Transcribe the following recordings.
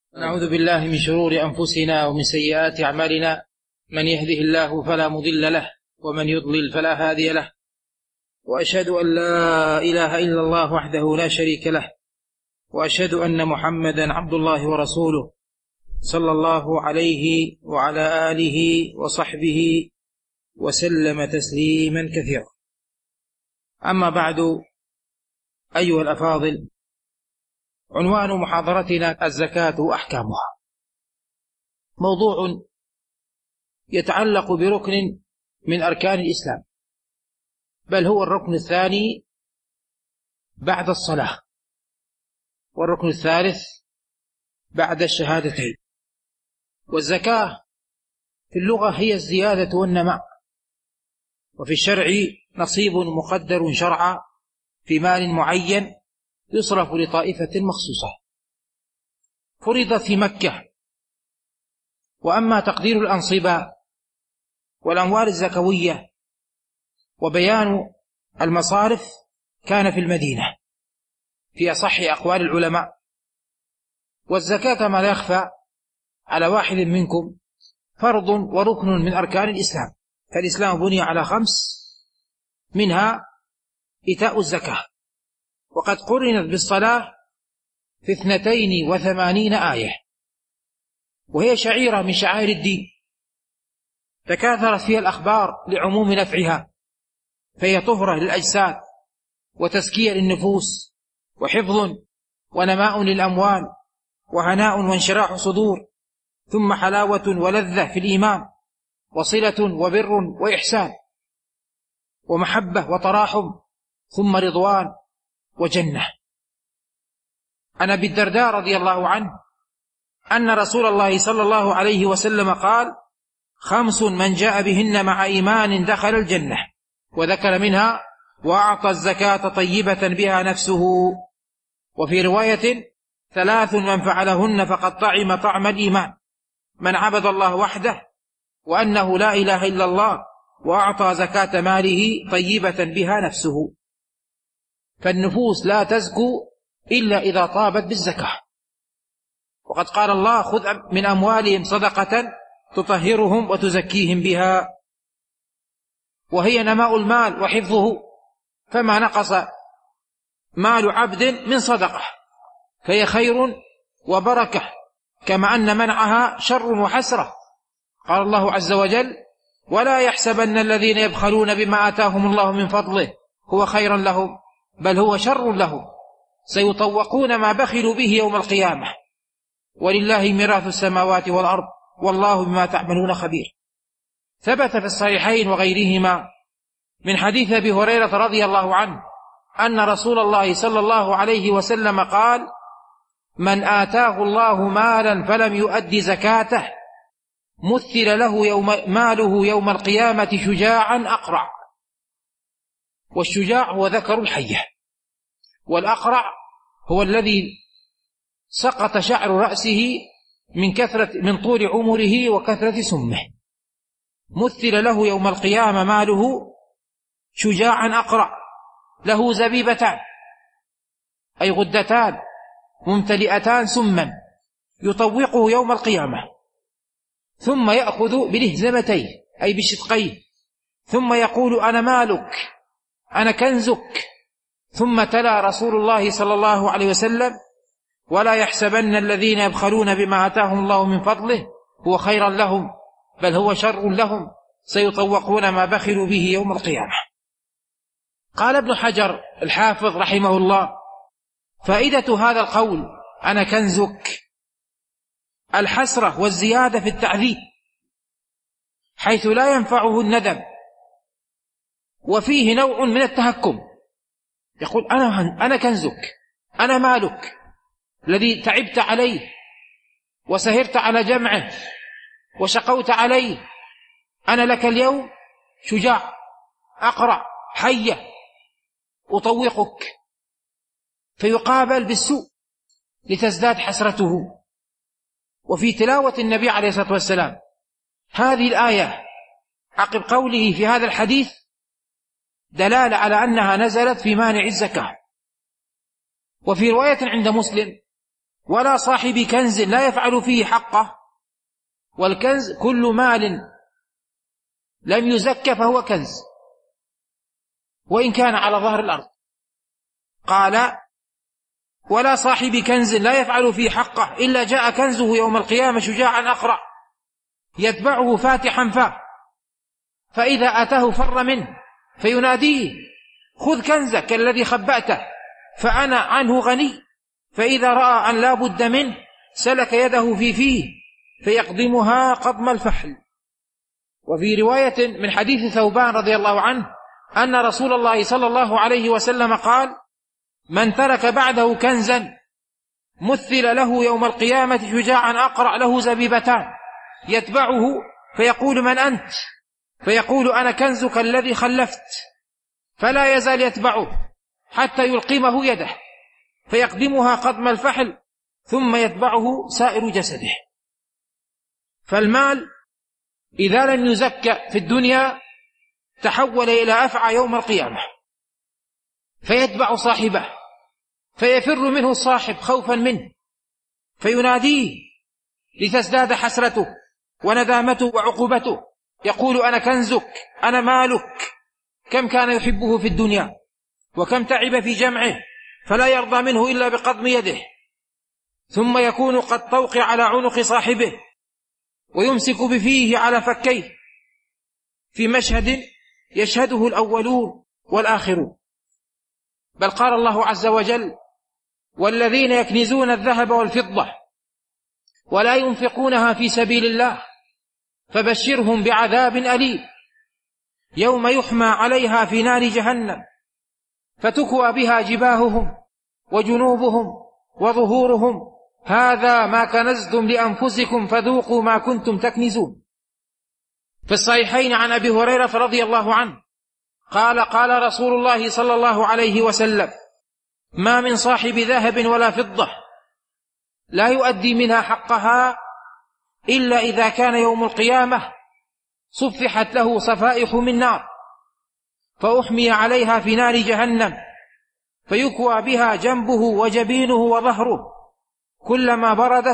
نعوذ بالله من شرور أنفسنا ومن سيئات أعمالنا، من يهده الله فلا مضل له ومن يضلل فلا هادي له، وأشهد أن لا إله إلا الله وحده لا شريك له، وأشهد أن محمدا عبد الله ورسوله صلى الله عليه وعلى آله وصحبه وسلم تسليما كثيرا. أما بعد، أيها الأفاضل، عنوان محاضرتنا الزكاة وأحكامها، موضوع يتعلق بركن من أركان الإسلام، بل هو الركن الثاني بعد الصلاة، والركن الثالث بعد الشهادتين. والزكاة في اللغة هي الزيادة والنماء، وفي الشرع نصيب مقدر شرعا في مال معين يصرف لطائفة مخصوصة، فرضت في مكة. وأما تقدير الأنصبة والأموال الزكوية وبيان المصارف كان في المدينة في أصح أقوال العلماء. والزكاة كما لا يخفى على واحد منكم فرض وركن من أركان الإسلام، فالإسلام بني على 5، منها إيتاء الزكاة، وقد قرنت بالصلاة في 82 آية، وهي شعيرة من شعائر الدين، تكاثرت فيها الأخبار لعموم نفعها، فهي طهرة للأجساد وتزكية للنفوس وحفظ ونماء للأموال وهناء وانشراح صدور، ثم حلاوة ولذة في الإيمان، وصلة وبر وإحسان ومحبة وتراحم، ثم رضوان وجنة. عن أبي الدرداء رضي الله عنه أن رسول الله صلى الله عليه وسلم قال: 5 من جاء بهن مع إيمان دخل الجنة، وذكر منها: وأعطى الزكاة طيبة بها نفسه. وفي رواية: 3 من فعلهن فقد طعم طعم الإيمان، من عبد الله وحده وأنه لا إله إلا الله وأعطى زكاة ماله طيبة بها نفسه. فالنفوس لا تزكو إلا إذا طابت بالزكاة، وقد قال الله: خذ من أموالهم صدقة تطهرهم وتزكيهم بها. وهي نماء المال وحفظه، فما نقص مال عبد من صدقة فهي خير وبركة، كما أن منعها شر وحسرة. قال الله عز وجل: ولا يحسبن الذين يبخلون بما آتاهم الله من فضله هو خيرا لهم بل هو شر لهم، سيطوقون ما بخلوا به يوم القيامة، ولله ميراث السماوات والأرض والله بما تعملون خبير. ثبت في الصحيحين وغيرهما من حديث أبي هريرة رضي الله عنه أن رسول الله صلى الله عليه وسلم قال: من آتاه الله مالا فلم يؤد زكاته مثل له ماله يوم القيامة شجاعا أقرع. والشجاع هو ذكر الحية، والأقرع هو الذي سقط شعر رأسه من طول عمره وكثرة سمه. مثل له يوم القيامة ماله شجاعا أقرع، له زبيبتان أي غدتان ممتلئتان سما، يطوقه يوم القيامة، ثم يأخذ بلهزمتيه أي بشدقيه، ثم يقول: أنا مالك، أنا كنزك. ثم تلا رسول الله صلى الله عليه وسلم: ولا يحسبن الذين يبخلون بما آتاهم الله من فضله هو خيرا لهم بل هو شر لهم، سيطوقون ما بخلوا به يوم القيامة. قال ابن حجر الحافظ رحمه الله: فائدة هذا القول أنا كنزك الحسرة والزيادة في التعذيب، حيث لا ينفعه الندم، وفيه نوع من التهكم. يقول: أنا كنزك، أنا مالك الذي تعبت عليه وسهرت على جمعه وشقوت عليه، أنا لك اليوم شجاع أقرع حية أطوقك، فيقابل بالسوء لتزداد حسرته. وفي تلاوة النبي عليه الصلاة والسلام هذه الآية عقب قوله في هذا الحديث دلالة على أنها نزلت في مانع الزكاة. وفي رواية عند مسلم ولا صاحب كنز لا يفعل فيه حقه. والكنز كل مال لم يزك فهو كنز وإن كان على ظهر الأرض. قال ولا صاحب كنز لا يفعل فيه حقه إلا جاء كنزه يوم القيامة شجاعا أقرع يتبعه فاتحا فاه، فإذا أتاه فر منه فيناديه خذ كنزك الذي خبأته فأنا عنه غني، فإذا رأى أن لا بد منه سلك يده في فيه فيقضمها قضم الفحل. وفي رواية من حديث ثوبان رضي الله عنه أن رسول الله صلى الله عليه وسلم قال من ترك بعده كنزا مثل له يوم القيامة شجاعا أقرع له زبيبتان يتبعه فيقول من أنت؟ فيقول أنا كنزك الذي خلفت، فلا يزال يتبعه حتى يلقمه يده فيقدمها قدم الفحل ثم يتبعه سائر جسده. فالمال إذا لم يزكى في الدنيا تحول إلى أفعى يوم القيامة فيتبع صاحبه، فيفر منه الصاحب خوفا منه فيناديه لتزداد حسرته وندامته وعقوبته، يقول أنا كنزك أنا مالك. كم كان يحبه في الدنيا وكم تعب في جمعه فلا يرضى منه إلا بقضم يده، ثم يكون قد طوقع على عنق صاحبه ويمسك بفيه على فكيه في مشهد يشهده الأولون والآخرون. بل قال الله عز وجل والذين يكنزون الذهب والفضة ولا ينفقونها في سبيل الله فبشرهم بعذاب أليم يوم يحمى عليها في نار جهنم فتكوى بها جباههم وجنوبهم وظهورهم هذا ما كنزتم لأنفسكم فذوقوا ما كنتم تكنزون. في الصحيحين عن أبي هريرة رضي الله عنه قال قال رسول الله صلى الله عليه وسلم ما من صاحب ذهب ولا فضة لا يؤدي منها حقها إلا إذا كان يوم القيامة صفحت له صفائح من نار فأحمي عليها في نار جهنم فيكوى بها جنبه وجبينه وظهره كلما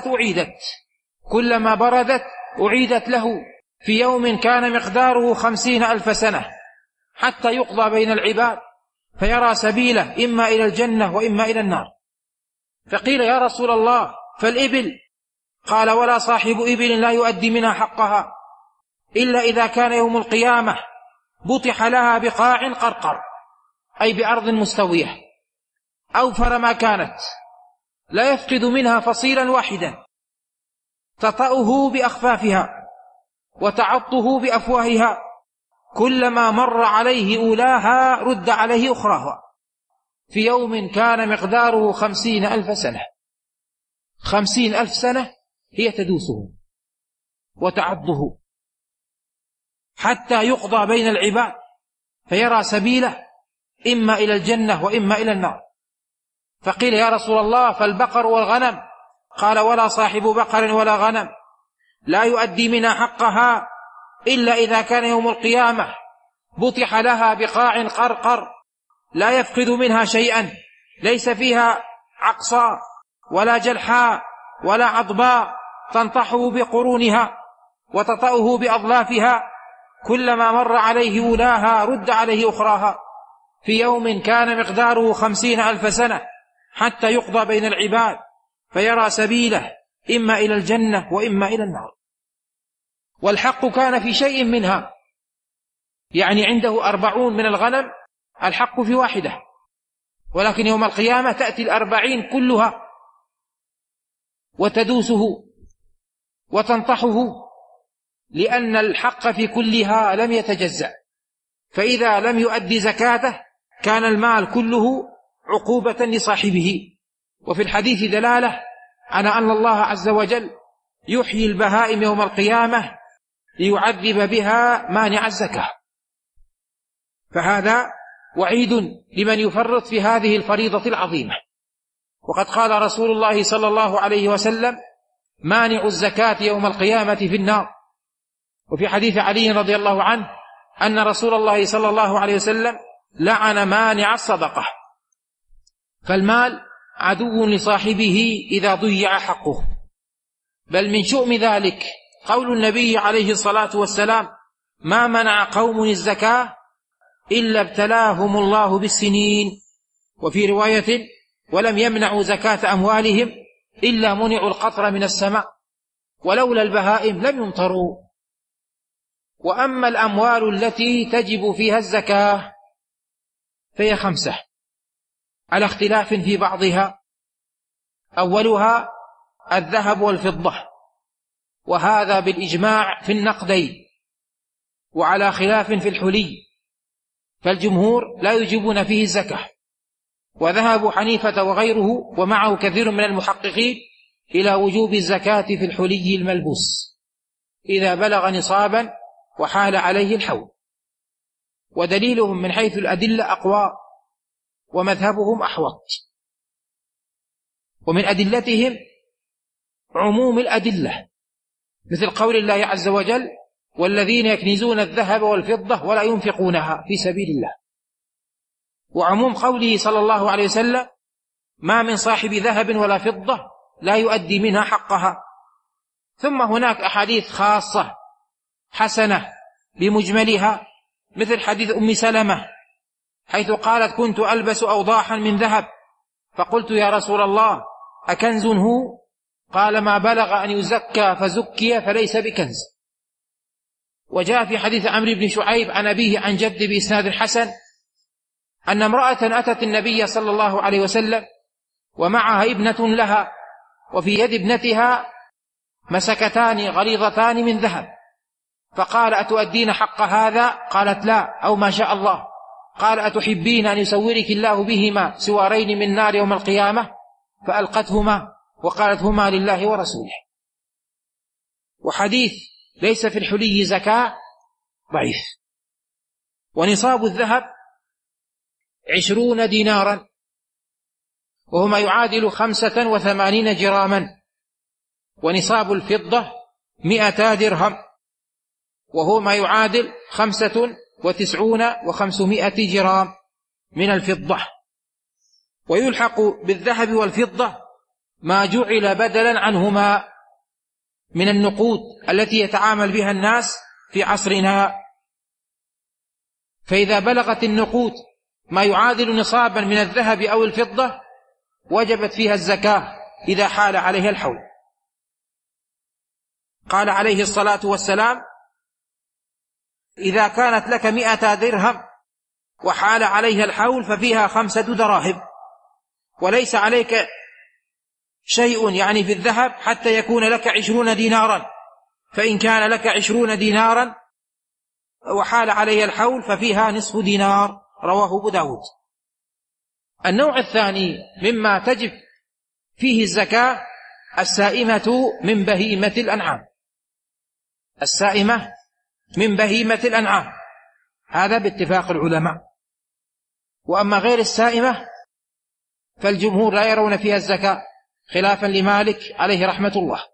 بردت أعيدت له في يوم كان مقداره 50,000 سنة حتى يقضى بين العباد فيرى سبيله إما إلى الجنة وإما إلى النار. فقيل يا رسول الله فالإبل؟ قال ولا صاحب إبل لا يؤدي منها حقها إلا إذا كان يوم القيامة بطح لها بقاع قرقر أي بأرض مستوية أوفر ما كانت لا يفقد منها فصيلا واحدا تطأه بأخفافها وتعطه بأفواهها كلما مر عليه أولاها رد عليه أخراها في يوم كان مقداره 50,000 سنة. 50,000 سنة هي تدوسه وتعضه حتى يقضى بين العباد فيرى سبيله إما إلى الجنة وإما إلى النار. فقيل يا رسول الله فالبقر والغنم؟ قال ولا صاحب بقر ولا غنم لا يؤدي منها حقها إلا إذا كان يوم القيامة بطح لها بقاع قرقر لا يفقد منها شيئا ليس فيها عقصاء ولا جلحاء ولا عضباء تنطحه بقرونها وتطأه بأظلافها كلما مر عليه أولاها رد عليه أخراها في يوم كان مقداره 50,000 سنة حتى يقضى بين العباد فيرى سبيله إما إلى الجنة وإما إلى النار. والحق كان في شيء منها، يعني عنده 40 من الغنم الحق في واحدة، ولكن يوم القيامة تأتي 40 كلها وتدوسه وتنطحه لأن الحق في كلها لم يتجزأ، فإذا لم يؤدي زكاته كان المال كله عقوبة لصاحبه. وفي الحديث دلالة على أن الله عز وجل يحيي البهائم يوم القيامة ليعذب بها مانع الزكاة، فهذا وعيد لمن يفرط في هذه الفريضة العظيمة. وقد قال رسول الله صلى الله عليه وسلم مانع الزكاة يوم القيامة في النار. وفي حديث علي رضي الله عنه أن رسول الله صلى الله عليه وسلم لعن مانع الصدقة. فالمال عدو لصاحبه إذا ضيع حقه. بل من شؤم ذلك قول النبي عليه الصلاة والسلام: ما منع قوم الزكاة إلا ابتلاهم الله بالسنين. وفي رواية: ولم يمنعوا زكاة أموالهم إلا منعوا القطر من السماء، ولولا البهائم لم يمطروا. وأما الأموال التي تجب فيها الزكاة فهي 5 على اختلاف في بعضها. أولها الذهب والفضة، وهذا بالإجماع في النقدين، وعلى خلاف في الحلي، فالجمهور لا يجيبون فيه الزكاة، وذهب حنيفة وغيره ومعه كثير من المحققين إلى وجوب الزكاة في الحلي الملبوس إذا بلغ نصابا وحال عليه الحول. ودليلهم من حيث الأدلة أقوى، ومذهبهم أحوط. ومن أدلتهم عموم الأدلة، مثل قول الله عز وجل: والذين يكنزون الذهب والفضة ولا ينفقونها في سبيل الله. وعموم قوله صلى الله عليه وسلم: ما من صاحب ذهب ولا فضة لا يؤدي منها حقها. ثم هناك أحاديث خاصة حسنة بمجملها، مثل حديث أم سلمة حيث قالت: كنت ألبس أوضاحا من ذهب، فقلت: يا رسول الله أكنز هو؟ قال: ما بلغ أن يزكى فزكي فليس بكنز. وجاء في حديث عمرو بن شعيب عن أبيه عن جد بإسناد حسن أن امرأة أتت النبي صلى الله عليه وسلم ومعها ابنة لها، وفي يد ابنتها مسكتان غليظتان من ذهب، فقال: أتؤدين حق هذا؟ قالت: لا، أو ما شاء الله. قال: أتحبين أن يسورك الله بهما سوارين من نار يوم القيامة؟ فألقتهما وقالت: هما لله ورسوله. وحديث ليس في الحلي زكاة ضعيف. ونصاب الذهب 20 دينارا، وهو ما يعادل 85 جراما. ونصاب الفضة 200 درهم، وهو ما يعادل 95 جرام من الفضة. ويلحق بالذهب والفضة ما جعل بدلا عنهما من النقود التي يتعامل بها الناس في عصرنا. فإذا بلغت النقود ما يعادل نصابا من الذهب أو الفضة وجبت فيها الزكاة إذا حال عليها الحول. قال عليه الصلاة والسلام: إذا كانت لك 100 درهم وحال عليها الحول ففيها 5 دراهم، وليس عليك شيء يعني في الذهب حتى يكون لك 20 دينارا، فإن كان لك 20 دينارا وحال عليها الحول ففيها نصف دينار. رواه أبو داود. النوع الثاني مما تجب فيه الزكاة السائمة من بهيمة الأنعام. السائمة من بهيمة الأنعام، هذا باتفاق العلماء. وأما غير السائمة فالجمهور لا يرون فيها الزكاة، خلافا لمالك عليه رحمة الله.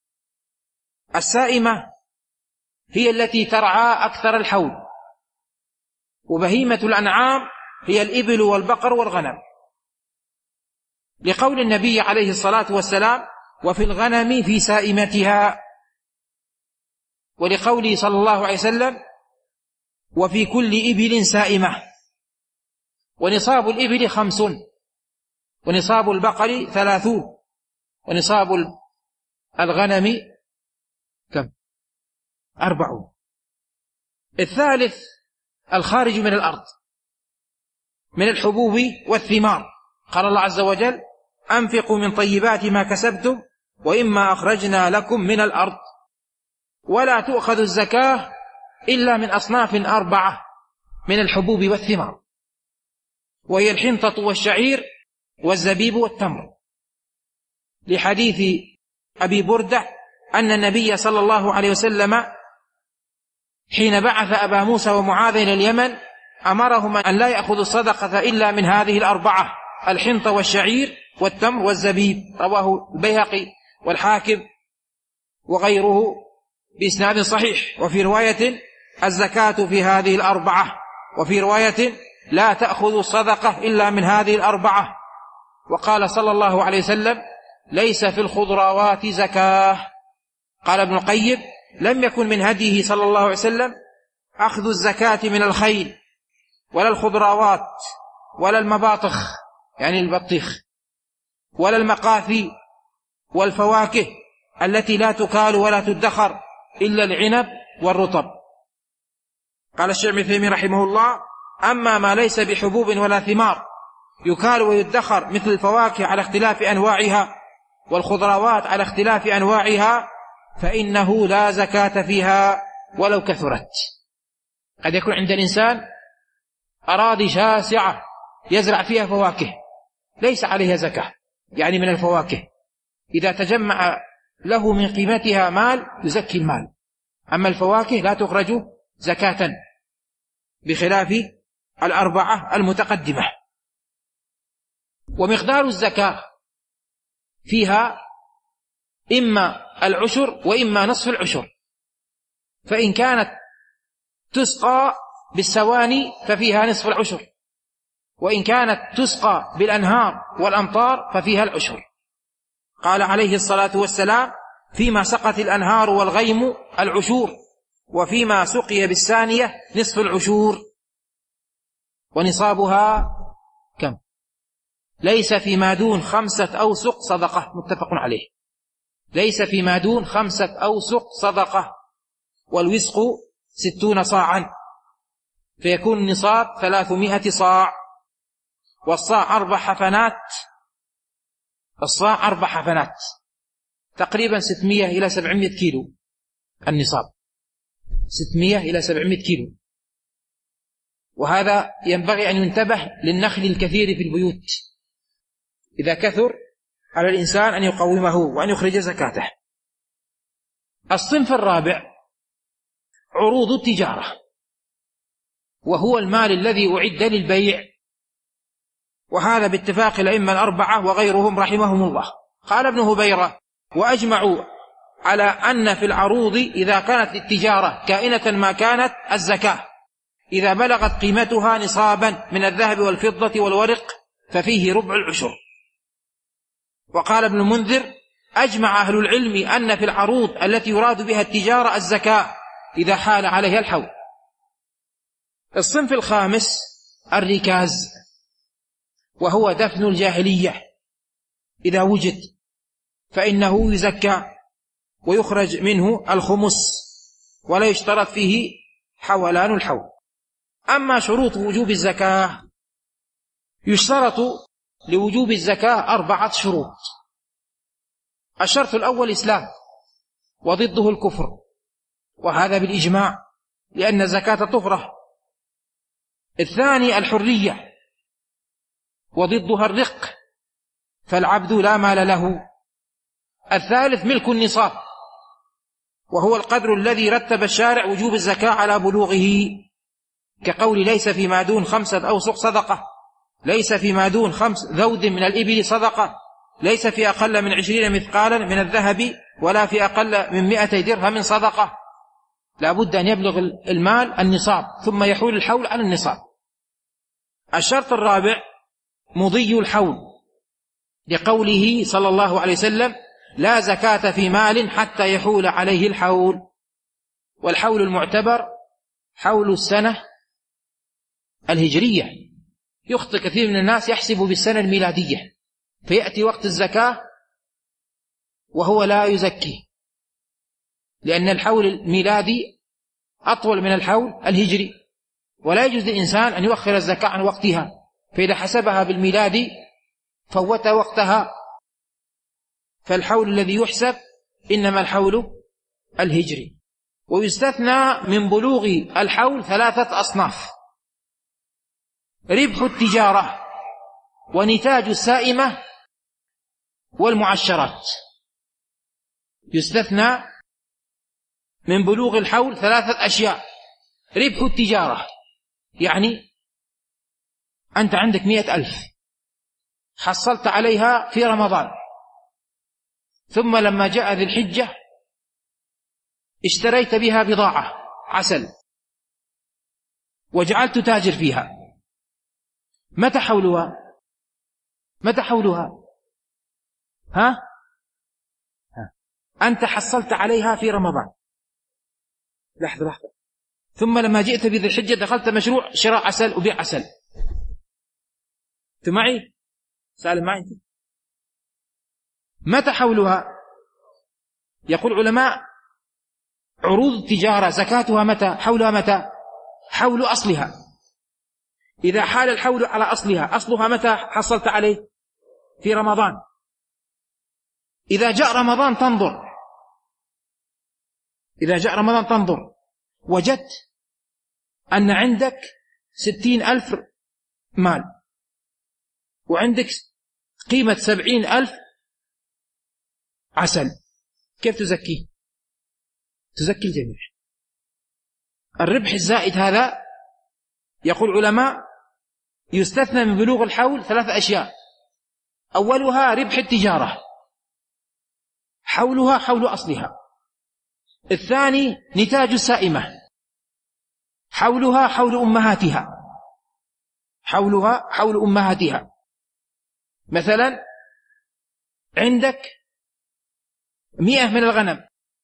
السائمة هي التي ترعى أكثر الحول، وبهيمة الأنعام هي الإبل والبقر والغنم، لقول النبي عليه الصلاة والسلام: وفي الغنم في سائمتها، ولقوله صلى الله عليه وسلم: وفي كل إبل سائمة. ونصاب الإبل 5، ونصاب البقر 30، ونصاب الغنم كم؟ 40. الثالث الخارج من الأرض من الحبوب والثمار. قال الله عز وجل: أنفقوا من طيبات ما كسبتم وإما أخرجنا لكم من الأرض. ولا تؤخذ الزكاة إلا من أصناف 4 من الحبوب والثمار، وهي الحنطة والشعير والزبيب والتمر، لحديث أبي بردة أن النبي صلى الله عليه وسلم حين بعث أبا موسى ومعاذ إلى اليمن أمرهما أن لا يأخذوا الصدقة إلا من هذه 4: الحنطة والشعير والتمر والزبيب. رواه البيهقي والحاكم وغيره بإسناد صحيح. وفي رواية: الزكاة في هذه 4، وفي رواية: لا تأخذوا الصدقة إلا من هذه 4. وقال صلى الله عليه وسلم: ليس في الخضروات زكاة. قال ابن القيم: لم يكن من هديه صلى الله عليه وسلم أخذ الزكاة من الخيل ولا الخضروات ولا المباطخ يعني البطيخ ولا المقاثي والفواكه التي لا تكال ولا تدخر إلا العنب والرطب. قال الشيخ ابن تيمية رحمه الله: أما ما ليس بحبوب ولا ثمار يكال ويدخر مثل الفواكه على اختلاف أنواعها والخضروات على اختلاف أنواعها فإنه لا زكاة فيها ولو كثرت. قد يكون عند الإنسان أراضي شاسعة يزرع فيها فواكه ليس عليها زكاة، يعني من الفواكه إذا تجمع له من قيمتها مال يزكي المال، أما الفواكه لا تخرج زكاة بخلاف الأربعة المتقدمة. ومقدار الزكاة فيها إما العشر وإما نصف العشر، فإن كانت تسقى بالسواني ففيها نصف العشر، وإن كانت تسقى بالأنهار والأمطار ففيها العشر. قال عليه الصلاة والسلام: فيما سقت الأنهار والغيم العشور، وفيما سقي بالسانية نصف العشور. ونصابها كم؟ ليس فيما دون 5 أوسق صدقة، متفق عليه. ليس فيما دون 5 أوسق صدقة، والوسق 60 صاعا، فيكون النصاب 300 صاع، والصاع 4 حفنات، الصاع 4 حفنات تقريبا 600 إلى 700 كيلو النصاب، 600 إلى 700 كيلو. وهذا ينبغي أن ينتبه للنخل الكثير في البيوت، إذا كثر على الإنسان أن يقومه وأن يخرج زكاته. الصنف الرابع عروض التجارة، وهو المال الذي أعد للبيع، وهذا باتفاق الأئمة الأربعة وغيرهم رحمهم الله. قال ابن هبيرة: وأجمعوا على أن في العروض إذا كانت للتجارة كائنة ما كانت الزكاة إذا بلغت قيمتها نصابا من الذهب والفضة والورق ففيه ربع العشر. وقال ابن المنذر: أجمع أهل العلم أن في العروض التي يراد بها التجارة الزكاة إذا حال عليها الحول. الصنف الخامس الركاز، وهو دفن الجاهلية إذا وجد فإنه يزكى ويخرج منه الخمس، ولا يشترط فيه حولان الحول. أما شروط وجوب الزكاة، يشترط لوجوب الزكاة 4 شروط. الشرط الأول إسلام، وضده الكفر، وهذا بالإجماع لأن الزكاة طهرة. الثاني الحرية، وضدها الرق، فالعبد لا مال له. الثالث ملك النصاب، وهو القدر الذي رتب الشارع وجوب الزكاة على بلوغه، كقول: ليس فيما دون 5 أوسق صدقة، ليس فيما دون 5 ذود من الإبل صدقة، ليس في أقل من 20 مثقالا من الذهب، ولا في أقل من 200 درهم صدقة. لا بد أن يبلغ المال النصاب ثم يحول الحول على النصاب. الشرط الرابع مضي الحول، لقوله صلى الله عليه وسلم: لا زكاة في مال حتى يحول عليه الحول. والحول المعتبر حول السنة الهجرية. يخطئ كثير من الناس يحسب بالسنة الميلادية، فيأتي وقت الزكاة وهو لا يزكي، لأن الحول الميلادي أطول من الحول الهجري، ولا يجوز للإنسان أن يؤخر الزكاة عن وقتها، فإذا حسبها بالميلادي فوت وقتها. فالحول الذي يحسب إنما الحول الهجري. ويستثنى من بلوغ الحول 3 أصناف: ربح التجارة، ونتاج السائمة، والمعشرات. يستثنى من بلوغ الحول 3 أشياء: ربح التجارة، يعني أنت عندك 100,000 حصلت عليها في رمضان، ثم لما جاء ذي الحجة اشتريت بها بضاعة عسل وجعلت تاجر فيها، متى حولها؟ متى حولها؟ ها؟ أنت حصلت عليها في رمضان. لحظة. ثم لما جئت بذي الحجة دخلت مشروع شراء عسل وبيع عسل. أنت معي؟ سالم معي؟ متى حولها؟ يقول علماء عروض التجارة زكاتها متى؟ حولها متى؟ حول أصلها. إذا حال الحول على أصلها، أصلها متى حصلت عليه؟ في رمضان. إذا جاء رمضان تنظر وجدت أن عندك 60,000 مال وعندك قيمة 70,000 عسل، كيف تزكيه؟ تزكي الجميع. الربح الزائد هذا يقول علماء يستثنى من بلوغ الحول 3 أشياء. أولها ربح التجارة، حولها حول أصلها. الثاني نتاج السائمة، حولها حول أمهاتها. مثلا عندك 100 من الغنم،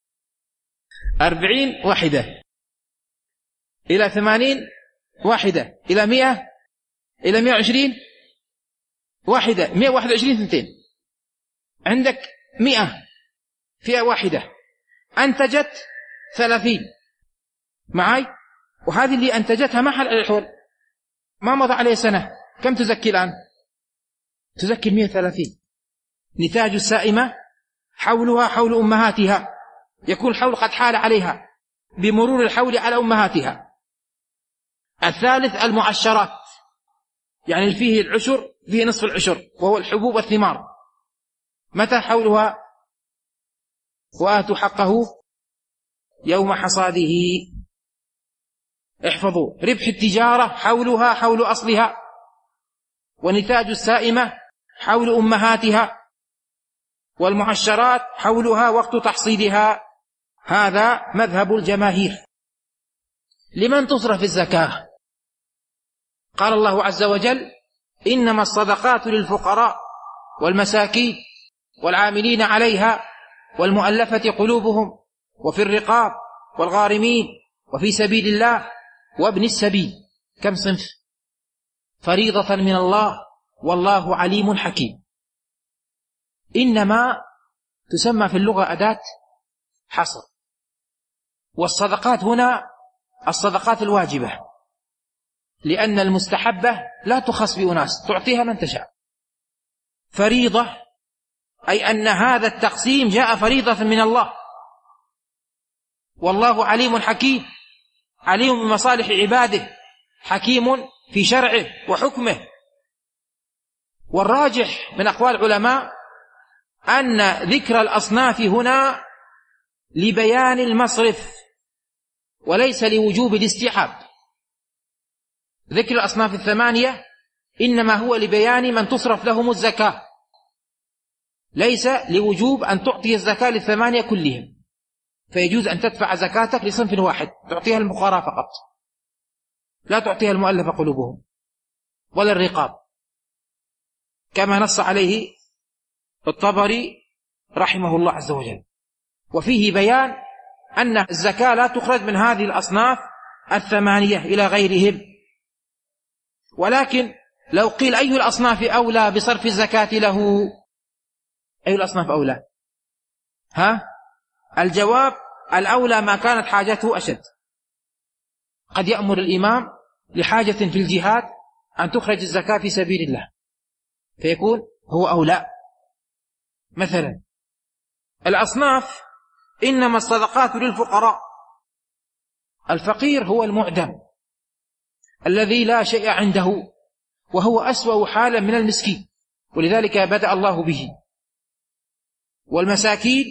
40 واحدة، إلى 80 واحدة، إلى 100، إلى 120 واحدة، 121 2. عندك 100 فئة واحدة أنتجت 30 معي، وهذه اللي أنتجتها ما حل على الحول، ما مضى عليه سنة، كم تزكي الآن؟ تزكي 130. نتاج السائمة حولها حول أمهاتها، يكون الحول قد حال عليها بمرور الحول على أمهاتها. الثالث المعشرات، يعني فيه العشر، فيه نصف العشر، وهو الحبوب والثمار. متى حولها؟ وآتوا حقه يوم حصاده. احفظوا، ربح التجارة حولها حول أصلها، ونتاج السائمة حول أمهاتها، والمعشرات حولها وقت تحصيلها. هذا مذهب الجماهير. لمن تصرف الزكاة؟ قال الله عز وجل: إنما الصدقات للفقراء والمساكين والعاملين عليها والمؤلفة قلوبهم وفي الرقاب والغارمين وفي سبيل الله وابن السبيل. كم صنف؟ فريضة من الله والله عليم حكيم. إنما تسمى في اللغة أداة حصر، والصدقات هنا الصدقات الواجبة، لأن المستحبة لا تخص بأناس، تعطيها من تشاء. فريضة أي أن هذا التقسيم جاء فريضة من الله، والله عليم حكيم، عليم بمصالح عباده، حكيم في شرعه وحكمه. والراجح من أقوال العلماء أن ذكر الأصناف هنا لبيان المصرف وليس لوجوب الاستحباب. ذكر الأصناف 8 إنما هو لبيان من تصرف لهم الزكاة، ليس لوجوب أن تعطي الزكاة 8 كلهم. فيجوز أن تدفع زكاتك لصنف واحد، تعطيها الفقراء فقط، لا تعطيها المؤلف قلوبهم ولا الرقاب، كما نص عليه الطبري رحمه الله عز وجل. وفيه بيان أن الزكاة لا تخرج من هذه الأصناف 8 إلى غيرهم. ولكن لو قيل أي الأصناف أولى بصرف الزكاة له؟ أي الأصناف أولى؟ الجواب: الأولى ما كانت حاجته أشد. قد يأمر الإمام لحاجة في الجهاد أن تخرج الزكاة في سبيل الله، فيكون هو أولى. مثلا الأصناف: إنما الصدقات للفقراء. الفقير هو المعدم الذي لا شيء عنده، وهو أسوأ حالا من المسكين، ولذلك بدأ الله به. والمساكين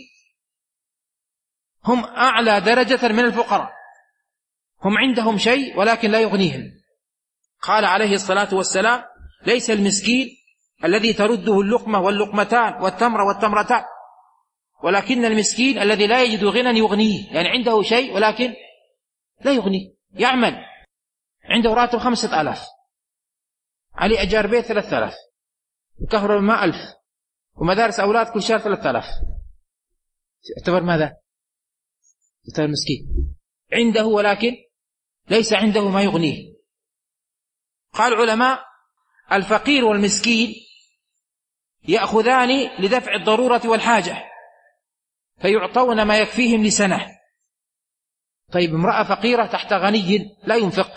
هم أعلى درجة من الفقراء، هم عندهم شيء ولكن لا يغنيهم. قال عليه الصلاة والسلام: ليس المسكين الذي ترده اللقمة واللقمتان والتمر والتمرتان، ولكن المسكين الذي لا يجد غنى يغنيه، يعني عنده شيء ولكن لا يغنيه، يعمل عنده راتب 5000، عليه أجار بيت 3000، وكهرباء الماء 1000، ومدارس أولاد كل شهر 3000. يعتبر ماذا؟ يعتبر مسكين عنده، ولكن ليس عنده ما يغنيه. قال العلماء: الفقير والمسكين يأخذان لدفع الضرورة والحاجة فيعطون ما يكفيهم لسنة. طيب، امرأة فقيرة تحت غني لا ينفق،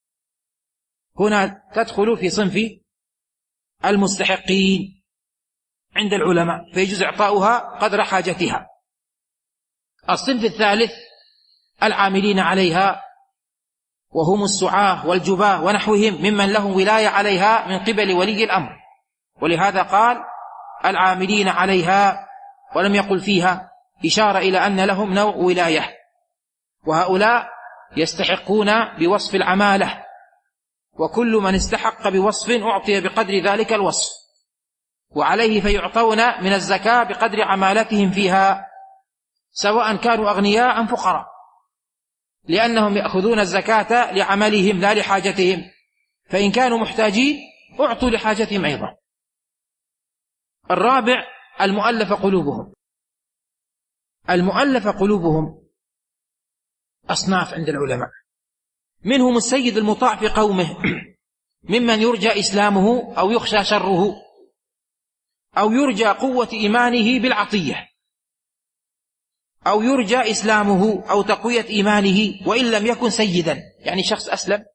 هنا تدخل في صنف المستحقين عند العلماء، فيجوز إعطاؤها قدر حاجتها. الصنف الثالث العاملين عليها، وهم السعاة والجباة ونحوهم ممن لهم ولاية عليها من قبل ولي الأمر، ولهذا قال العاملين عليها ولم يقل فيها، إشارة إلى أن لهم نوع ولاية، وهؤلاء يستحقون بوصف العمالة، وكل من استحق بوصف أعطي بقدر ذلك الوصف، وعليه فيعطون من الزكاة بقدر عمالتهم فيها، سواء كانوا أغنياء أم فقراء، لأنهم يأخذون الزكاة لعملهم لا لحاجتهم، فإن كانوا محتاجين أعطوا لحاجتهم أيضا. الرابع المؤلف قلوبهم. المؤلف قلوبهم أصناف عند العلماء، منهم السيد المطاع في قومه ممن يرجى إسلامه أو يخشى شره، أو يرجى قوة إيمانه بالعطية، أو يرجى إسلامه أو تقوية إيمانه وإن لم يكن سيدا. يعني شخص أسلم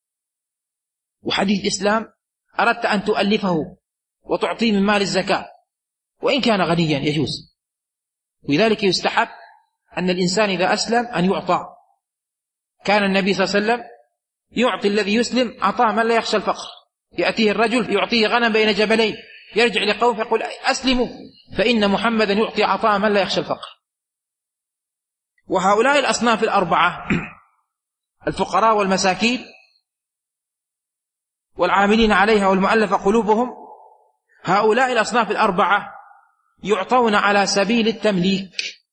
وحديث إسلام، أردت أن تؤلفه وتعطيه من مال الزكاة وإن كان غنيا يجوز، ولذلك يستحب أن الإنسان إذا أسلم أن يعطى. كان النبي صلى الله عليه وسلم يعطي الذي يسلم عطاء من لا يخشى الفقر، يأتيه الرجل يعطيه غنم بين جبلين، يرجع لقوم فيقول أسلموا فإن محمدا يعطي عطاء من لا يخشى الفقر. وهؤلاء الأصناف الأربعة الفقراء والمساكين والعاملين عليها والمؤلف قلوبهم، هؤلاء الأصناف الأربعة يعطون على سبيل التمليك،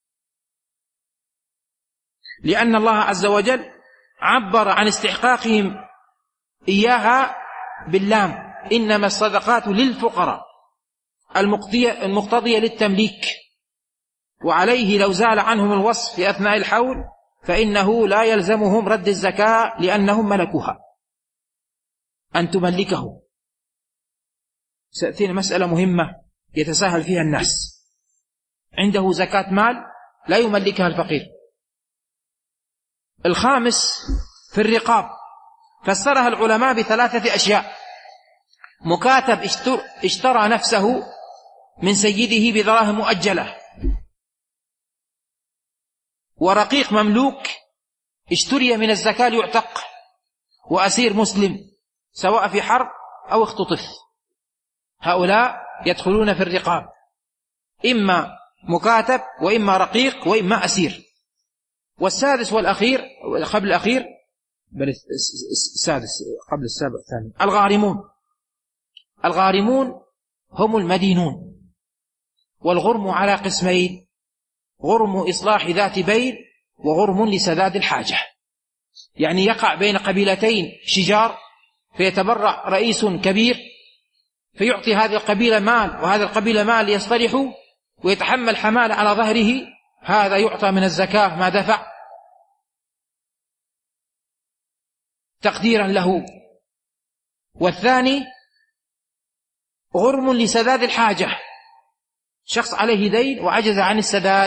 لأن الله عز وجل عبر عن استحقاقهم إياها باللام، إنما الصدقات للفقراء المقتضية للتمليك، وعليه لو زال عنهم الوصف في أثناء الحول فإنه لا يلزمهم رد الزكاة لأنهم ملكوها. أن تملكه سأتينا مسألة مهمة يتساهل فيها الناس، عنده زكاة مال لا يملكها الفقير. الخامس في الرقاب، فسرها العلماء بثلاثة أشياء: مكاتب اشترى نفسه من سيده بدراهم مؤجلة، ورقيق مملوك اشتري من الزكاة ليعتق، وأسير مسلم سواء في حرب أو اختطف. هؤلاء يدخلون في الرقاب، إما مكاتب وإما رقيق وإما أسير. والسادس والأخير قبل الأخير بل السادس قبل السابع الثاني الغارمون. الغارمون هم المدينون، والغرم على قسمين: غرم إصلاح ذات بين وغرم لسداد الحاجة. يعني يقع بين قبيلتين شجار فيتبرع رئيس كبير فيعطي هذه القبيلة مال وهذه القبيلة مال ليصطلحوا ويتحمل حمال على ظهره، هذا يعطى من الزكاة ما دفع تقديرا له. والثاني غرم لسداد الحاجة، شخص عليه دين وعجز عن السداد،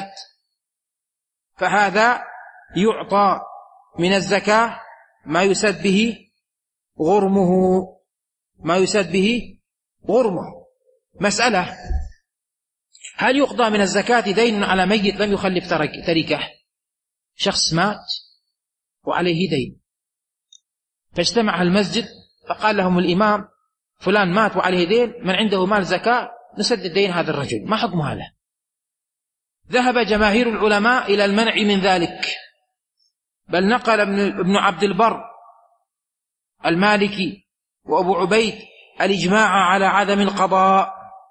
فهذا يعطى من الزكاة ما يسد به غرمه، ما يسد به غرمه. مسألة: هل يقضى من الزكاة دين على ميت لم يخلف تركة؟ شخص مات وعليه دين، فاجتمع المسجد فقال لهم الإمام: فلان مات وعليه دين، من عنده مال زكاة نسدد دين هذا الرجل، ما حكم هذا؟ ذهب جماهير العلماء إلى المنع من ذلك، بل نقل ابن عبد البر المالكي وأبو عبيد الإجماع على عدم القضاء،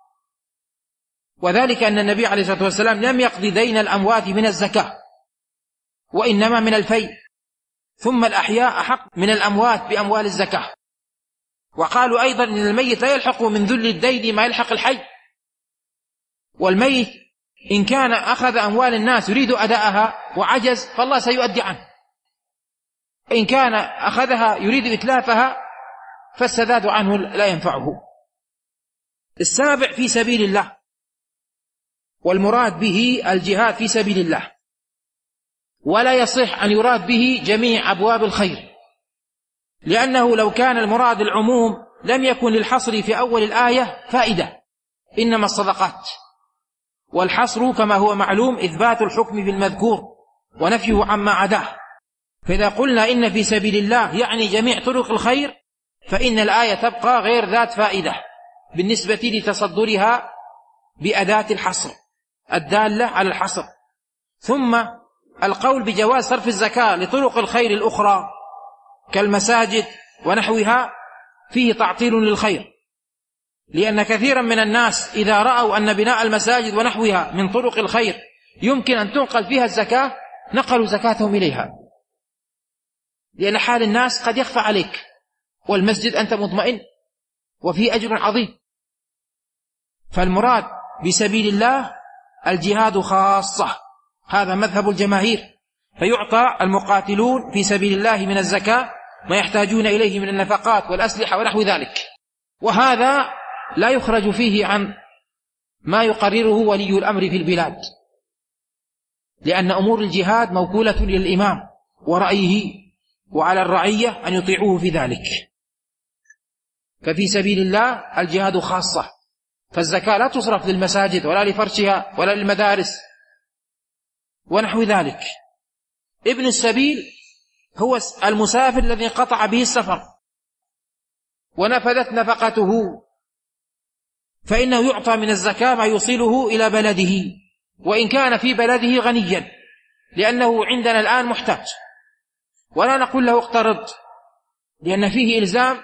وذلك أن النبي عليه الصلاة والسلام لم يقضي دين الأموات من الزكاة، وإنما من الفيء، ثم الأحياء أحق من الأموات بأموال الزكاة. وقالوا أيضا إن الميت لا يلحق من ذل الدين ما يلحق الحي، والميت إن كان أخذ أموال الناس يريد أداءها وعجز فالله سيؤدي عنه، إن كان أخذها يريد إتلافها فالسداد عنه لا ينفعه. السابع في سبيل الله، والمراد به الجهاد في سبيل الله، ولا يصح أن يراد به جميع أبواب الخير، لأنه لو كان المراد العموم لم يكن للحصر في أول الآية فائدة، إنما الصدقات، والحصر كما هو معلوم إثبات الحكم في المذكور ونفيه عما عداه. فإذا قلنا إن في سبيل الله يعني جميع طرق الخير فإن الآية تبقى غير ذات فائدة بالنسبة لتصدرها بأداة الحصر الدالة على الحصر. ثم القول بجواز صرف الزكاة لطرق الخير الأخرى كالمساجد ونحوها فيه تعطيل للخير، لأن كثيرا من الناس إذا رأوا أن بناء المساجد ونحوها من طرق الخير يمكن أن تنقل فيها الزكاة نقلوا زكاتهم إليها، لأن حال الناس قد يخفى عليك، والمسجد أنت مطمئن وفيه أجر عظيم. فالمراد بسبيل الله الجهاد خاصة، هذا مذهب الجماهير، فيعطى المقاتلون في سبيل الله من الزكاة ما يحتاجون إليه من النفقات والأسلحة ونحو ذلك، وهذا لا يخرج فيه عن ما يقرره ولي الأمر في البلاد، لأن أمور الجهاد موكولة للإمام ورأيه، وعلى الرعية أن يطيعوه في ذلك. ففي سبيل الله الجهاد خاصة، فالزكاة لا تصرف للمساجد ولا لفرشها ولا للمدارس ونحو ذلك. ابن السبيل هو المسافر الذي قطع به السفر ونفذت نفقته، فإنه يعطى من الزكاة ما يوصله إلى بلده، وإن كان في بلده غنيا، لأنه عندنا الآن محتاج، ولا نقول له اقترض لأن فيه إلزام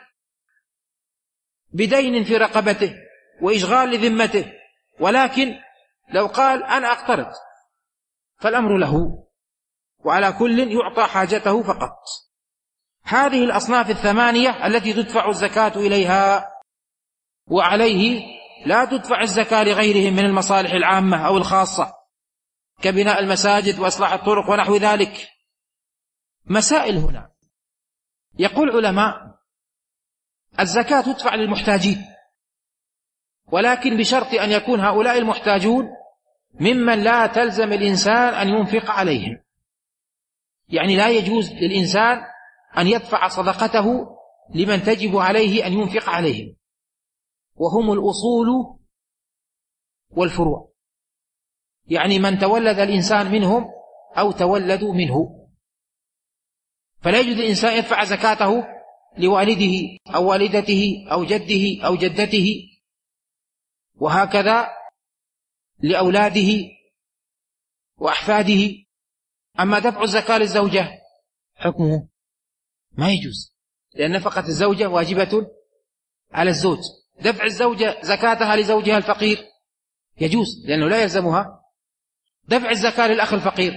بدين في رقبته وإشغال لذمته، ولكن لو قال أنا أقترض فالأمر له، وعلى كل يعطى حاجته فقط. هذه الأصناف الثمانية التي تدفع الزكاة إليها، وعليه لا تدفع الزكاة لغيرهم من المصالح العامة أو الخاصة كبناء المساجد وإصلاح الطرق ونحو ذلك. مسائل هنا، يقول علماء الزكاة تدفع للمحتاجين، ولكن بشرط أن يكون هؤلاء المحتاجون ممن لا تلزم الإنسان أن ينفق عليهم، يعني لا يجوز للإنسان أن يدفع صدقته لمن تجب عليه أن ينفق عليهم، وهم الأصول والفروع، يعني من تولد الإنسان منهم أو تولدوا منه، فلا يجوز للإنسان يدفع زكاته لوالده أو والدته أو جده أو جدته، وهكذا لأولاده وأحفاده. أما دفع الزكاة للزوجة حكمه ما يجوز، لأن نفقة الزوجة واجبة على الزوج. دفع الزوجة زكاتها لزوجها الفقير يجوز لأنه لا يلزمها. دفع الزكاة للأخ الفقير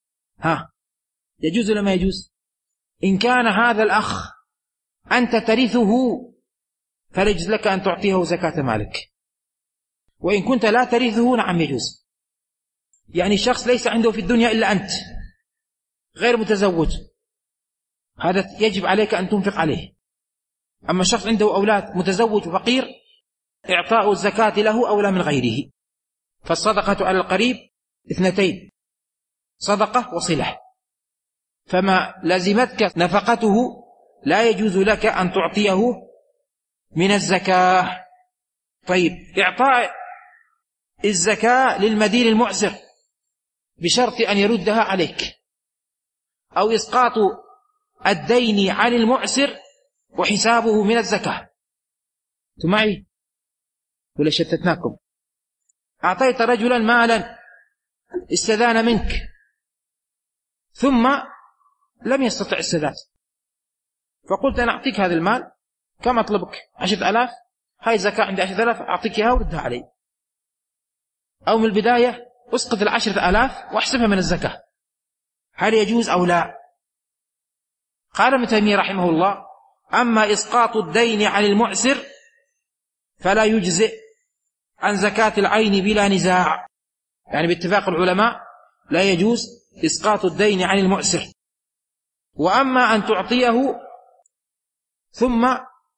يجوز ولا ما يجوز؟ إن كان هذا الأخ أنت ترثه فلا يجوز لك أن تعطيه زكاة مالك، وإن كنت لا ترثه نعم يجوز. يعني الشخص ليس عنده في الدنيا إلا أنت غير متزوج، هذا يجب عليك أن تنفق عليه. أما الشخص عنده أولاد متزوج وفقير إعطاء الزكاة له أولى من غيره. فالصدقة على القريب اثنتين، صدقة وصلة، فما لزمتك نفقته لا يجوز لك أن تعطيه من الزكاة. طيب، إعطاء الزكاة للمدين المعسر بشرط أن يردها عليك، أو إسقاط الدين عن المعسر وحسابه من الزكاة. أنتم معي ولا شتتناكم؟ أعطيت رجلا مالا استدان منك ثم لم يستطع السداد، فقلت أنا أعطيك هذا المال كم أطلبك 10,000، هاي الزكاة عندي 10,000 أعطيك إياها وردها علي، أو من البداية أسقط 10,000 وأحسبها من الزكاة، هل يجوز أو لا؟ قال ابن تيمية رحمه الله أما إسقاط الدين عن المعسر فلا يجزئ عن زكاة العين بلا نزاع، يعني باتفاق العلماء لا يجوز إسقاط الدين عن المعسر. وأما أن تعطيه ثم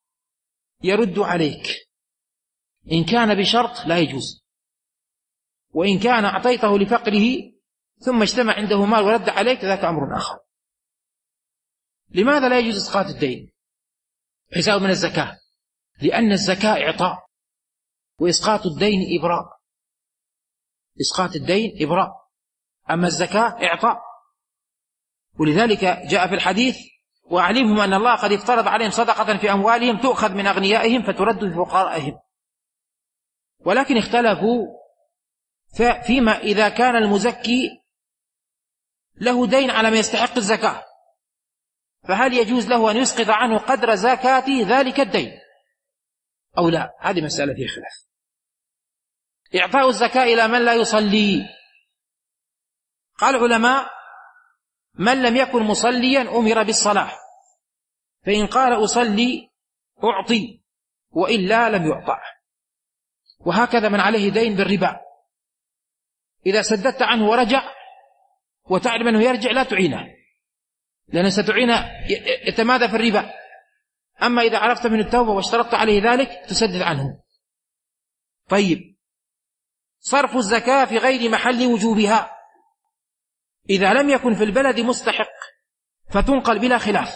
يرد عليك إن كان بشرط لا يجوز، وإن كان أعطيته لفقره ثم اجتمع عنده مال ورد عليك ذاك أمر آخر. لماذا لا يجوز إسقاط الدين حساب من الزكاة؟ لأن الزكاة إعطاء، وإسقاط الدين إبراء. إسقاط الدين إبراء، أما الزكاة إعطاء. ولذلك جاء في الحديث: وأعلمهم أن الله قد افترض عليهم صدقة في أموالهم تؤخذ من أغنيائهم فترد في فقرائهم. ولكن اختلفوا فيما إذا كان المزكي له دين على ما يستحق الزكاة، فهل يجوز له أن يسقط عنه قدر زكاة ذلك الدين أو لا؟ هذه مسألة فيها خلاف. إعطاء الزكاة إلى من لا يصلي، قال العلماء: من لم يكن مصليا أمر بالصلاة، فإن قال أصلي أعطي، وإلا لم يعطى. وهكذا من عليه دين بالربا، إذا سددت عنه ورجع وتعلم أنه يرجع لا تعينه، لأنه ستعينه يتمادى في الربا. أما إذا عرفت من التوبة واشترطت عليه ذلك تسدد عنه. طيب، صرف الزكاة في غير محل وجوبها، إذا لم يكن في البلد مستحق فتنقل بلا خلاف.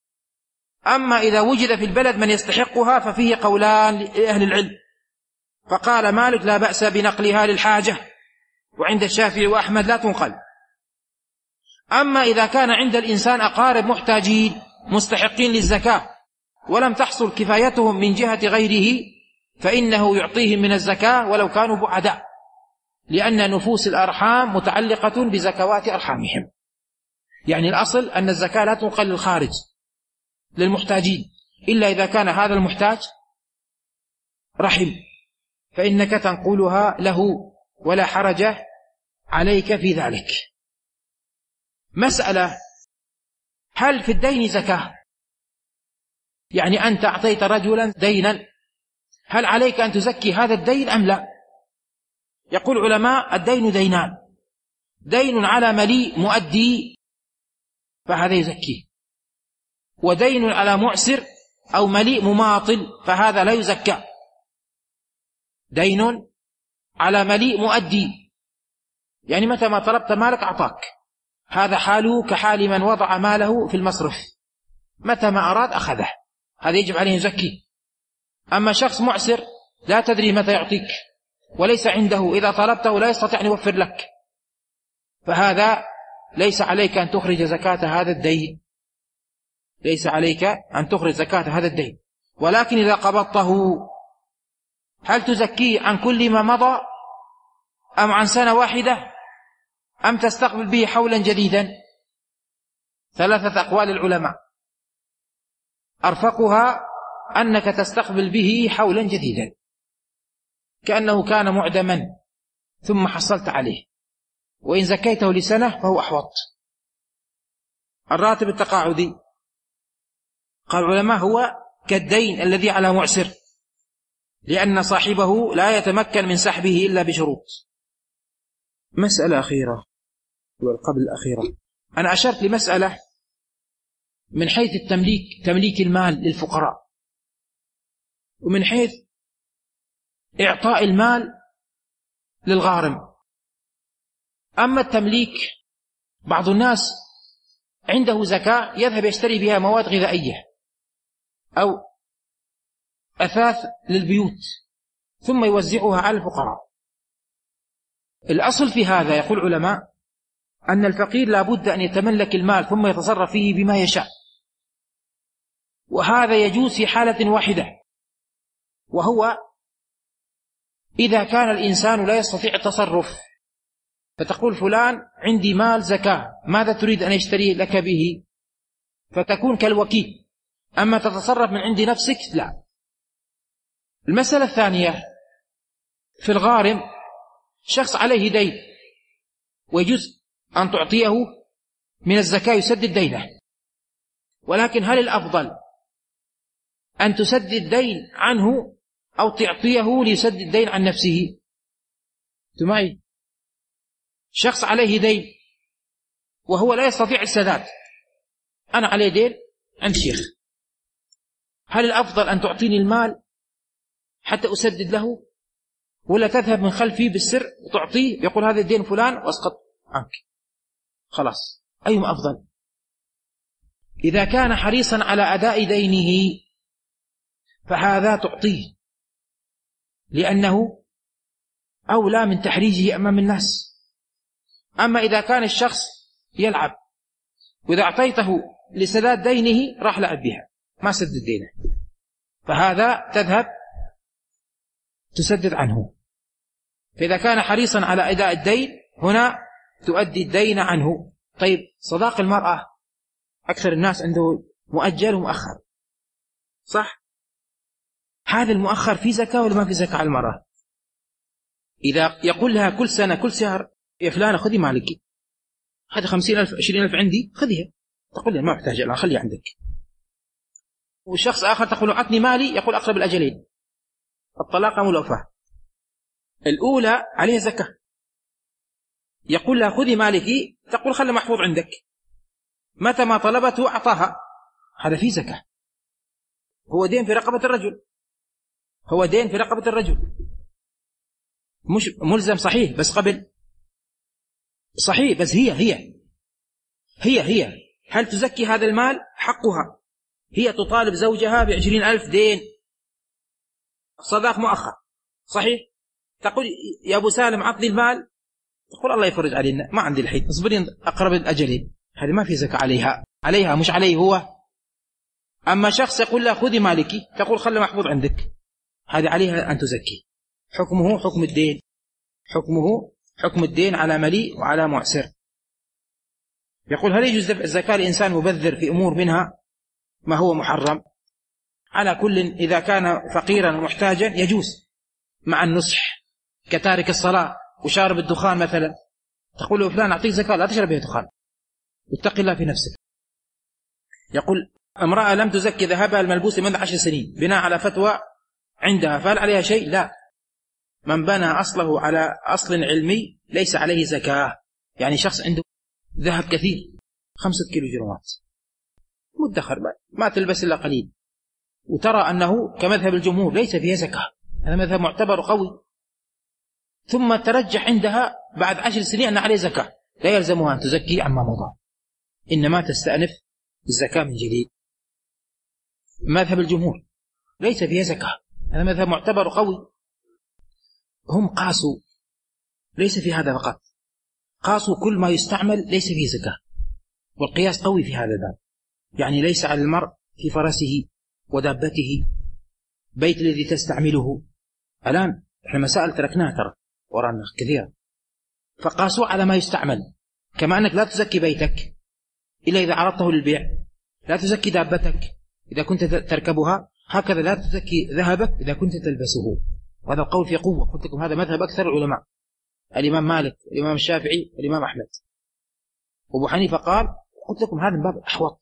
أما إذا وجد في البلد من يستحقها ففيه قولان لأهل العلم، فقال مالك: لا بأس بنقلها للحاجة، وعند الشافعي وأحمد لا تنقل. أما إذا كان عند الإنسان أقارب محتاجين مستحقين للزكاة ولم تحصل كفايتهم من جهة غيره فإنه يعطيهم من الزكاة ولو كانوا بعداء، لأن نفوس الأرحام متعلقة بزكوات أرحامهم. يعني الأصل أن الزكاة لا تنقل للخارج للمحتاجين، إلا إذا كان هذا المحتاج رحم فإنك تنقلها له ولا حرج عليك في ذلك. مسألة: هل في الدين زكاة؟ يعني أنت أعطيت رجلا دينا، هل عليك أن تزكي هذا الدين أم لا؟ يقول علماء: الدين دينان، دين على مليء مؤدي فهذا يزكيه، ودين على معسر أو مليء مماطل فهذا لا يزكى. دين على مليء مؤدي، يعني متى ما طلبت مالك أعطاك، هذا حاله كحال من وضع ماله في المصرف، متى ما أراد أخذه، هذا يجب عليه يزكي. أما شخص معسر لا تدري متى يعطيك وليس عنده، إذا طلبته لا يستطيع أن يوفر لك، فهذا ليس عليك أن تخرج زكاة هذا الدين، ليس عليك أن تخرج زكاة هذا الدين. ولكن إذا قبضته هل تزكيه عن كل ما مضى أم عن سنة واحدة أم تستقبل به حولا جديدا؟ ثلاثة أقوال العلماء، أرفقها أنك تستقبل به حولا جديدا كأنه كان معدما ثم حصلت عليه، وإن زكيته لسنة فهو أحوط. الراتب التقاعدي قال العلماء هو كالدين الذي على معسر، لأن صاحبه لا يتمكن من سحبه إلا بشروط. مسألة أخيرة وقبل الأخيرة، أنا أشرت لمسألة من حيث التمليك، تمليك المال للفقراء، ومن حيث إعطاء المال للغارم. أما التمليك، بعض الناس عنده زكاة يذهب يشتري بها مواد غذائية أو أثاث للبيوت ثم يوزعها على الفقراء. الأصل في هذا يقول العلماء أن الفقير لا بد أن يتملك المال ثم يتصرف فيه بما يشاء، وهذا يجوز في حالة واحدة، وهو إذا كان الإنسان لا يستطيع التصرف، فتقول: فلان عندي مال زكاة، ماذا تريد أن يشتري لك به؟ فتكون كالوكيل. أما تتصرف من عند نفسك لا. المسألة الثانية في الغارم، شخص عليه دين ويجوز أن تعطيه من الزكاة يسدد دينه، ولكن هل الأفضل أن تسدد الدين عنه أو تعطيه ليسدد الدين عن نفسه؟ معي شخص عليه دين وهو لا يستطيع السداد، أنا عليه دين عند شيخ، هل الأفضل أن تعطيني المال حتى أسدد له، ولا تذهب من خلفي بالسر وتعطيه يقول هذا الدين فلان وأسقط عنك؟ خلاص، أيهما أفضل؟ إذا كان حريصا على أداء دينه فهذا تعطيه، لأنه أولى من تحريجه أمام الناس. أما إذا كان الشخص يلعب وإذا أعطيته لسداد دينه راح لعب بها ما سدد دينه، فهذا تذهب تسدد عنه. فإذا كان حريصا على أداء الدين هنا تؤدي الدين عنه. طيب صداق المرأة، أكثر الناس عنده مؤجل ومؤخر، صح؟ هذا المؤخر في زكاة ولا ما في زكاة على المرأة؟ إذا يقول لها كل سنة كل شهر يا فلانة خذي مالك، هذا 50,000 20,000 عندي خذيها، تقول لي ما محتاج الآن خليها عندك. والشخص آخر تقول عطني مالي، يقول أقرب الأجلين، الطلاق أو الوفاة. الأولى عليها زكاة، يقول لها خذي مالك، تقول خلي محفوظ عندك، متى ما طلبته أعطاها، هذا فيه زكاة. هو دين في رقبة الرجل، هو دين في رقبة الرجل، مش ملزم صحيح بس قبل صحيح، بس هي هل تزكي هذا المال؟ حقها، هي تطالب زوجها ب20,000 دين صداق مؤخر، صحيح؟ تقول يا أبو سالم عطني المال، تقول الله يفرج علينا ما عندي الحين اصبرين أقرب الأجلين، هذه ما في زكاة عليها مش عليه هو. أما شخص يقول لا خذي مالك، تقول خلي محفوظ عندك، هذه عليها أن تزكي. حكمه حكم الدين، حكمه حكم الدين على مليء وعلى معسر. يقول هل يجوز دفع الزكاة لإنسان مبذر في أمور منها ما هو محرم؟ على كل إذا كان فقيرا ومحتاجا يجوز مع النصح، كتارك الصلاة وشارب الدخان مثلا، تقول له فلان أعطيك زكاة لا تشرب بها دخان واتق الله في نفسك. يقول امرأة لم تزكي ذهبها الملبوس منذ 10 سنين بناء على فتوى عندها، فهل عليها شيء؟ لا، من بنى أصله على أصل علمي ليس عليه زكاة. يعني شخص عنده ذهب كثير 5 كيلو جرامات مدخر ما تلبس إلا قليل، وترى أنه كمذهب الجمهور ليس فيها زكاة، هذا مذهب معتبر قوي، ثم ترجح عندها بعد 10 سنين أن عليه زكاة، لا يلزمها أن تزكي عما مضى، إنما تستأنف الزكاة من جديد. مذهب الجمهور ليس فيها زكاة، هذا مذهب معتبر قوي. هم قاسوا ليس في هذا فقط، قاسوا كل ما يستعمل ليس فيه زكاة، والقياس قوي في هذا الباب. يعني ليس على المرء في فرسه ودابته بيت الذي تستعمله. الآن احنا مسائل تركناها ترى ورانا كثيرا، فقاسوا على ما يستعمل، كما أنك لا تزكي بيتك إلا إذا عرضته للبيع، لا تزكي دابتك إذا كنت تركبها، هكذا لا تزكي ذهبك إذا كنت تلبسه. وهذا القول في قوة، قلت لكم هذا مذهب أكثر العلماء، الإمام مالك، الإمام الشافعي، الإمام أحمد. وأبو حنيفة قال، قلت لكم هذا من باب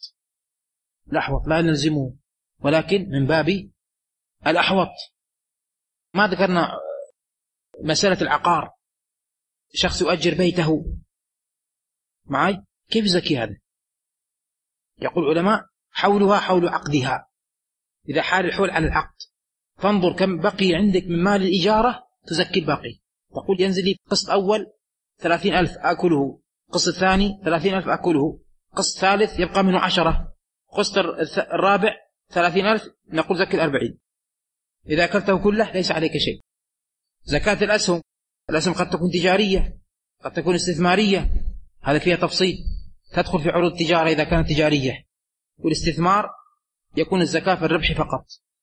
الأحوط لا نلزمه، ولكن من باب الأحوط. ما ذكرنا مسألة العقار، شخص يؤجر بيته معي، كيف يزكي هذا؟ يقول العلماء حولها حول عقدها، إذا حال الحول على العقد فانظر كم بقي عندك من مال الإجارة تزكي الباقي. تقول ينزل لي قسط أول 30,000 أكله، قسط الثاني 30,000 أكله، قسط الثالث يبقى منه 10، قسط الرابع 30,000، نقول زكي 40. إذا أكلته كله ليس عليك شيء. زكاة الأسهم قد تكون تجارية قد تكون استثمارية، هذا فيها تفصيل، تدخل في عروض التجارة إذا كانت تجارية، والاستثمار يكون الزكاة في الربح فقط.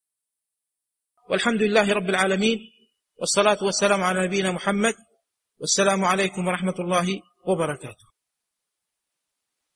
والحمد لله رب العالمين، والصلاة والسلام على نبينا محمد، والسلام عليكم ورحمة الله وبركاته.